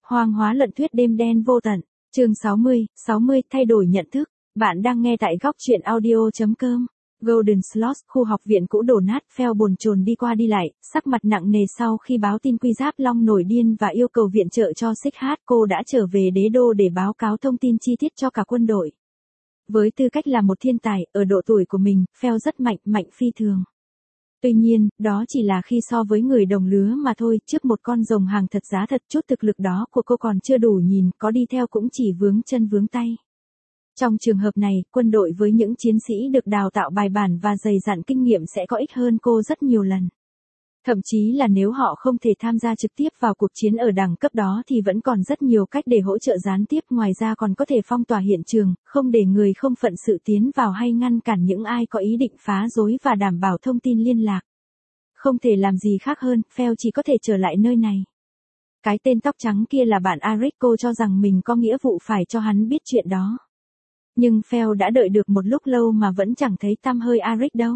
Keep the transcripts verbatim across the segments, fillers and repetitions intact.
Hoang hóa lận thuyết đêm đen vô tận, chương sáu mươi, sáu mươi, thay đổi nhận thức. Bạn đang nghe tại góc truyện audio chấm com. Golden Slots, khu học viện cũ đổ nát, Phèo bồn chồn đi qua đi lại, sắc mặt nặng nề sau khi báo tin Quy Giáp Long nổi điên và yêu cầu viện trợ cho Xích Hát. Cô đã trở về đế đô để báo cáo thông tin chi tiết cho cả quân đội. Với tư cách là một thiên tài, ở độ tuổi của mình, Phèo rất mạnh, mạnh phi thường. Tuy nhiên, đó chỉ là khi so với người đồng lứa mà thôi, trước một con rồng hàng thật giá thật, chút thực lực đó của cô còn chưa đủ nhìn, có đi theo cũng chỉ vướng chân vướng tay. Trong trường hợp này, quân đội với những chiến sĩ được đào tạo bài bản và dày dặn kinh nghiệm sẽ có ích hơn cô rất nhiều lần. Thậm chí là nếu họ không thể tham gia trực tiếp vào cuộc chiến ở đẳng cấp đó thì vẫn còn rất nhiều cách để hỗ trợ gián tiếp, ngoài ra còn có thể phong tỏa hiện trường, không để người không phận sự tiến vào hay ngăn cản những ai có ý định phá rối và đảm bảo thông tin liên lạc. Không thể làm gì khác hơn, Phèo chỉ có thể trở lại nơi này. Cái tên tóc trắng kia là bạn Arik, cô cho rằng mình có nghĩa vụ phải cho hắn biết chuyện đó. Nhưng Phèo đã đợi được một lúc lâu mà vẫn chẳng thấy tăm hơi Arik đâu.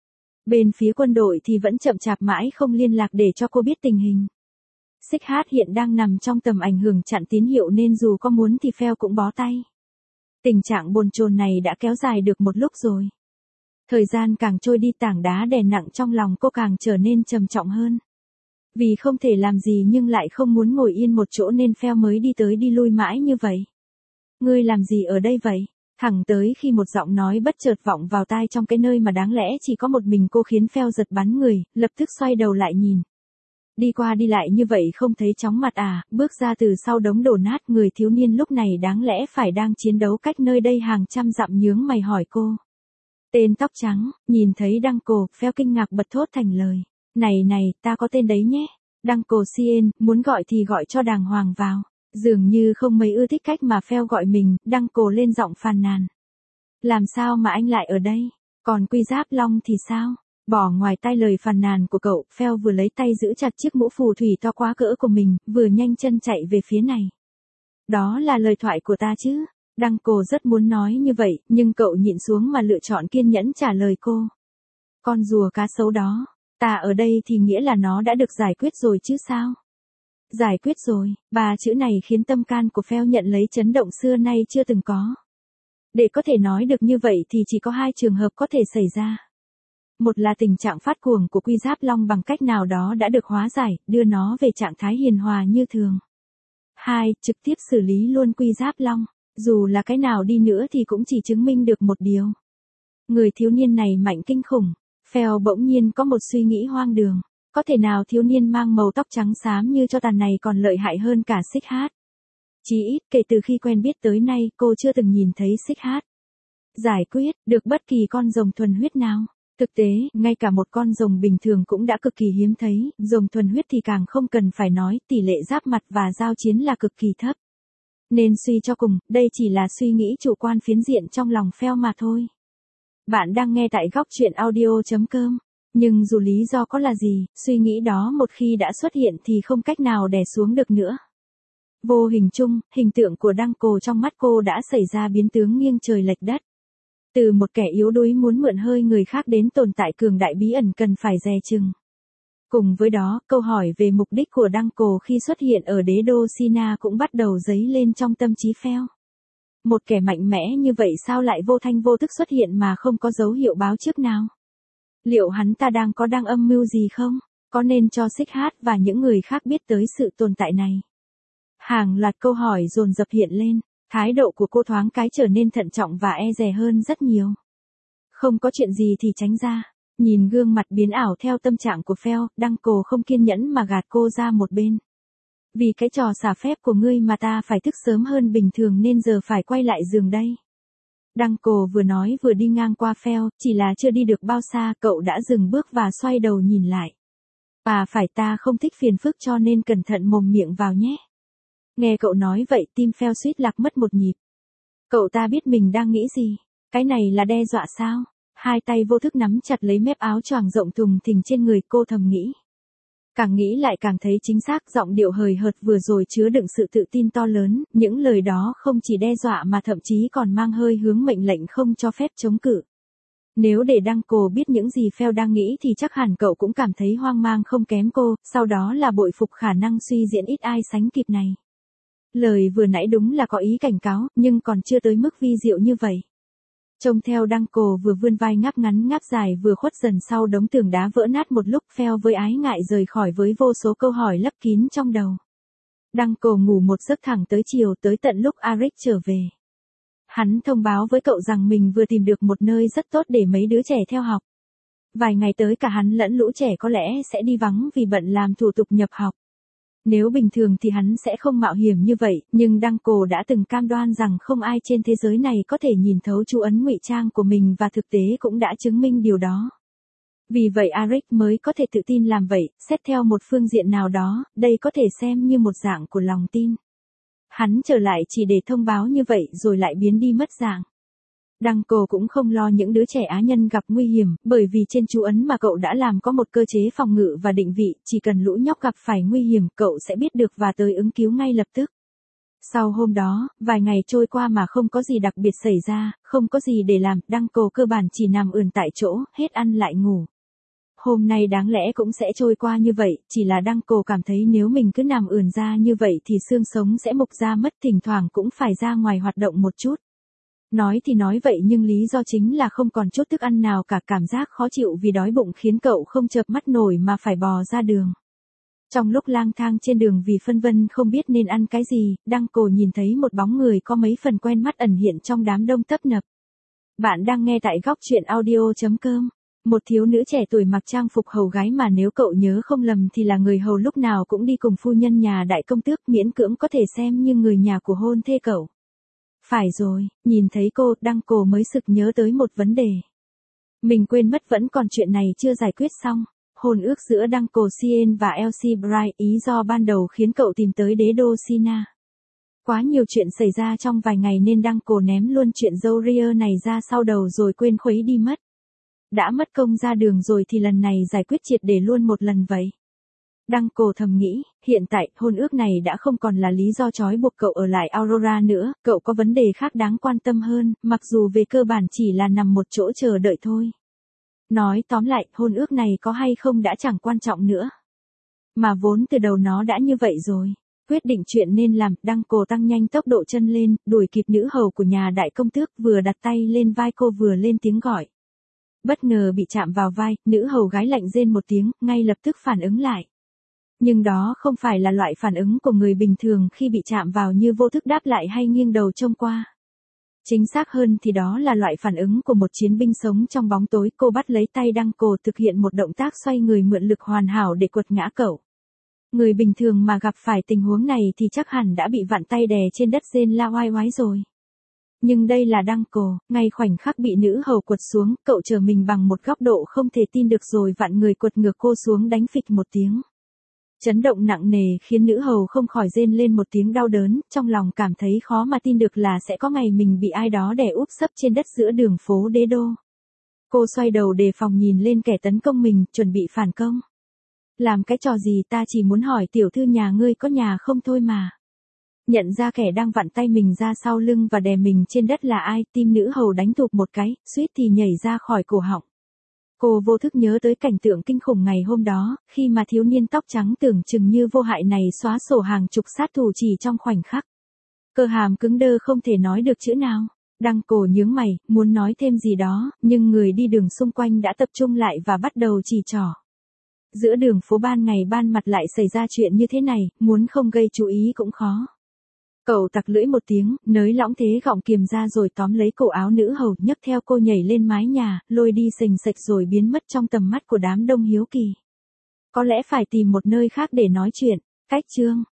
Bên phía quân đội thì vẫn chậm chạp mãi không liên lạc để cho cô biết tình hình. Xích Hát hiện đang nằm trong tầm ảnh hưởng chặn tín hiệu nên dù có muốn thì Phèo cũng bó tay. Tình trạng bồn chồn này đã kéo dài được một lúc rồi. Thời gian càng trôi đi, tảng đá đè nặng trong lòng cô càng trở nên trầm trọng hơn. Vì không thể làm gì nhưng lại không muốn ngồi yên một chỗ nên Phèo mới đi tới đi lui mãi như vậy. Ngươi làm gì ở đây vậy? Thẳng tới khi một giọng nói bất chợt vọng vào tai trong cái nơi mà đáng lẽ chỉ có một mình cô khiến Phèo giật bắn người, lập tức xoay đầu lại nhìn. Đi qua đi lại như vậy không thấy chóng mặt à? Bước ra từ sau đống đổ nát, người thiếu niên lúc này đáng lẽ phải đang chiến đấu cách nơi đây hàng trăm dặm nhướng mày hỏi cô. Tên tóc trắng, nhìn thấy Đăng Cổ, Phèo kinh ngạc bật thốt thành lời. Này này, ta có tên đấy nhé. Đăng Cổ Sien, muốn gọi thì gọi cho đàng hoàng vào. Dường như không mấy ưa thích cách mà Phèo gọi mình, Đăng Cổ lên giọng phàn nàn. Làm sao mà anh lại ở đây? Còn Quy Giáp Long thì sao? Bỏ ngoài tai lời phàn nàn của cậu, Phèo vừa lấy tay giữ chặt chiếc mũ phù thủy to quá cỡ của mình, vừa nhanh chân chạy về phía này. Đó là lời thoại của ta chứ? Đăng Cổ rất muốn nói như vậy, nhưng cậu nhịn xuống mà lựa chọn kiên nhẫn trả lời cô. Con rùa cá sấu đó, ta ở đây thì nghĩa là nó đã được giải quyết rồi chứ sao? Giải quyết rồi, ba chữ này khiến tâm can của Phèo nhận lấy chấn động xưa nay chưa từng có. Để có thể nói được như vậy thì chỉ có hai trường hợp có thể xảy ra. Một là tình trạng phát cuồng của Quy Giáp Long bằng cách nào đó đã được hóa giải, đưa nó về trạng thái hiền hòa như thường. Hai, trực tiếp xử lý luôn Quy Giáp Long. Dù là cái nào đi nữa thì cũng chỉ chứng minh được một điều. Người thiếu niên này mạnh kinh khủng. Phèo bỗng nhiên có một suy nghĩ hoang đường. Có thể nào thiếu niên mang màu tóc trắng xám như cho tàn này còn lợi hại hơn cả Xích Hát? Chí ít kể từ khi quen biết tới nay cô chưa từng nhìn thấy Xích Hát giải quyết được bất kỳ con rồng thuần huyết nào. Thực tế, ngay cả một con rồng bình thường cũng đã cực kỳ hiếm thấy, rồng thuần huyết thì càng không cần phải nói, tỷ lệ giáp mặt và giao chiến là cực kỳ thấp. Nên suy cho cùng, đây chỉ là suy nghĩ chủ quan phiến diện trong lòng Phèo mà thôi. Bạn đang nghe tại góc truyện audio chấm com. Nhưng dù lý do có là gì, suy nghĩ đó một khi đã xuất hiện thì không cách nào đè xuống được nữa. Vô hình chung, hình tượng của Đăng Cổ trong mắt cô đã xảy ra biến tướng nghiêng trời lệch đất. Từ một kẻ yếu đuối muốn mượn hơi người khác đến tồn tại cường đại bí ẩn cần phải dè chừng. Cùng với đó, câu hỏi về mục đích của Đăng Cổ khi xuất hiện ở đế đô Sina cũng bắt đầu dấy lên trong tâm trí Phèo. Một kẻ mạnh mẽ như vậy sao lại vô thanh vô tức xuất hiện mà không có dấu hiệu báo trước nào? Liệu hắn ta đang có đang âm mưu gì không? Có nên cho Xích Hát và những người khác biết tới sự tồn tại này? Hàng loạt câu hỏi dồn dập hiện lên, thái độ của cô thoáng cái trở nên thận trọng và e dè hơn rất nhiều. Không có chuyện gì thì tránh ra. Nhìn gương mặt biến ảo theo tâm trạng của Phèo, Đăng Cổ không kiên nhẫn mà gạt cô ra một bên. Vì cái trò xả phép của ngươi mà ta phải thức sớm hơn bình thường nên giờ phải quay lại giường đây. Đăng Cổ vừa nói vừa đi ngang qua Phèo, chỉ là chưa đi được bao xa cậu đã dừng bước và xoay đầu nhìn lại. À phải, ta không thích phiền phức cho nên cẩn thận mồm miệng vào nhé. Nghe cậu nói vậy tim Phèo suýt lạc mất một nhịp. Cậu ta biết mình đang nghĩ gì? Cái này là đe dọa sao? Hai tay vô thức nắm chặt lấy mép áo choàng rộng thùng thình trên người, cô thầm nghĩ. Càng nghĩ lại càng thấy chính xác, giọng điệu hời hợt vừa rồi chứa đựng sự tự tin to lớn, những lời đó không chỉ đe dọa mà thậm chí còn mang hơi hướng mệnh lệnh không cho phép chống cự. Nếu để Đăng Cổ biết những gì Phèo đang nghĩ thì chắc hẳn cậu cũng cảm thấy hoang mang không kém cô, sau đó là bội phục khả năng suy diễn ít ai sánh kịp này. Lời vừa nãy đúng là có ý cảnh cáo, nhưng còn chưa tới mức vi diệu như vậy. Trông theo Đăng Cổ vừa vươn vai ngáp ngắn ngáp dài vừa khuất dần sau đống tường đá vỡ nát một lúc, Phèo với ái ngại rời khỏi với vô số câu hỏi lấp kín trong đầu. Đăng Cổ ngủ một giấc thẳng tới chiều, tới tận lúc Arik trở về. Hắn thông báo với cậu rằng mình vừa tìm được một nơi rất tốt để mấy đứa trẻ theo học. Vài ngày tới cả hắn lẫn lũ trẻ có lẽ sẽ đi vắng vì bận làm thủ tục nhập học. Nếu bình thường thì hắn sẽ không mạo hiểm như vậy, nhưng Đăng Cổ đã từng cam đoan rằng không ai trên thế giới này có thể nhìn thấu chú ấn ngụy trang của mình và thực tế cũng đã chứng minh điều đó. Vì vậy Arik mới có thể tự tin làm vậy, xét theo một phương diện nào đó, đây có thể xem như một dạng của lòng tin. Hắn trở lại chỉ để thông báo như vậy rồi lại biến đi mất dạng. Đăng Cổ cũng không lo những đứa trẻ á nhân gặp nguy hiểm, bởi vì trên chú ấn mà cậu đã làm có một cơ chế phòng ngự và định vị, chỉ cần lũ nhóc gặp phải nguy hiểm cậu sẽ biết được và tới ứng cứu ngay lập tức. Sau hôm đó, vài ngày trôi qua mà không có gì đặc biệt xảy ra, không có gì để làm, Đăng Cổ cơ bản chỉ nằm ườn tại chỗ, hết ăn lại ngủ. Hôm nay đáng lẽ cũng sẽ trôi qua như vậy, chỉ là Đăng Cổ cảm thấy nếu mình cứ nằm ườn ra như vậy thì xương sống sẽ mục ra mất, thỉnh thoảng cũng phải ra ngoài hoạt động một chút. Nói thì nói vậy nhưng lý do chính là không còn chút thức ăn nào cả, cảm giác khó chịu vì đói bụng khiến cậu không chợp mắt nổi mà phải bò ra đường. Trong lúc lang thang trên đường vì phân vân không biết nên ăn cái gì, Đăng Cổ nhìn thấy một bóng người có mấy phần quen mắt ẩn hiện trong đám đông tấp nập. Bạn đang nghe tại góc truyện audio chấm com. Một thiếu nữ trẻ tuổi mặc trang phục hầu gái mà nếu cậu nhớ không lầm thì là người hầu lúc nào cũng đi cùng phu nhân nhà đại công tước, miễn cưỡng có thể xem như người nhà của hôn thê cậu. Phải rồi, nhìn thấy cô, Đăng Cổ mới sực nhớ tới một vấn đề. Mình quên mất vẫn còn chuyện này chưa giải quyết xong. Hôn ước giữa Đăng Cổ Sien và Elsie Bright, ý do ban đầu khiến cậu tìm tới đế đô Sina. Quá nhiều chuyện xảy ra trong vài ngày nên Đăng Cổ ném luôn chuyện dâu ria này ra sau đầu rồi quên khuấy đi mất. Đã mất công ra đường rồi thì lần này giải quyết triệt để luôn một lần vậy. Đăng Cổ thầm nghĩ, hiện tại, hôn ước này đã không còn là lý do trói buộc cậu ở lại Aurora nữa, cậu có vấn đề khác đáng quan tâm hơn, mặc dù về cơ bản chỉ là nằm một chỗ chờ đợi thôi. Nói tóm lại, hôn ước này có hay không đã chẳng quan trọng nữa. Mà vốn từ đầu nó đã như vậy rồi. Quyết định chuyện nên làm, Đăng Cổ tăng nhanh tốc độ chân lên, đuổi kịp nữ hầu của nhà đại công tước, vừa đặt tay lên vai cô vừa lên tiếng gọi. Bất ngờ bị chạm vào vai, nữ hầu gái lạnh rên một tiếng, ngay lập tức phản ứng lại. Nhưng đó không phải là loại phản ứng của người bình thường khi bị chạm vào như vô thức đáp lại hay nghiêng đầu trông qua. Chính xác hơn thì đó là loại phản ứng của một chiến binh sống trong bóng tối. Cô bắt lấy tay Đăng Cổ thực hiện một động tác xoay người mượn lực hoàn hảo để quật ngã cậu. Người bình thường mà gặp phải tình huống này thì chắc hẳn đã bị vặn tay đè trên đất rên la oai oái rồi. Nhưng đây là Đăng Cổ, ngay khoảnh khắc bị nữ hầu quật xuống, cậu chờ mình bằng một góc độ không thể tin được rồi vặn người quật ngược cô xuống đánh phịch một tiếng. Chấn động nặng nề khiến nữ hầu không khỏi rên lên một tiếng đau đớn, trong lòng cảm thấy khó mà tin được là sẽ có ngày mình bị ai đó đè úp sấp trên đất giữa đường phố đế đô. Cô xoay đầu đề phòng nhìn lên kẻ tấn công mình, chuẩn bị phản công. Làm cái trò gì, ta chỉ muốn hỏi tiểu thư nhà ngươi có nhà không thôi mà. Nhận ra kẻ đang vặn tay mình ra sau lưng và đè mình trên đất là ai, tim nữ hầu đánh tụt một cái, suýt thì nhảy ra khỏi cổ họng. Cô vô thức nhớ tới cảnh tượng kinh khủng ngày hôm đó, khi mà thiếu niên tóc trắng tưởng chừng như vô hại này xóa sổ hàng chục sát thủ chỉ trong khoảnh khắc. Cơ hàm cứng đơ không thể nói được chữ nào. Đăng Cổ nhướng mày, muốn nói thêm gì đó, nhưng người đi đường xung quanh đã tập trung lại và bắt đầu chỉ trỏ. Giữa đường phố ban ngày ban mặt lại xảy ra chuyện như thế này, muốn không gây chú ý cũng khó. Cậu tặc lưỡi một tiếng, nới lõng thế gọng kiềm ra rồi tóm lấy cổ áo nữ hầu, nhấc theo cô nhảy lên mái nhà, lôi đi sình sạch rồi biến mất trong tầm mắt của đám đông hiếu kỳ. Có lẽ phải tìm một nơi khác để nói chuyện. Cách chương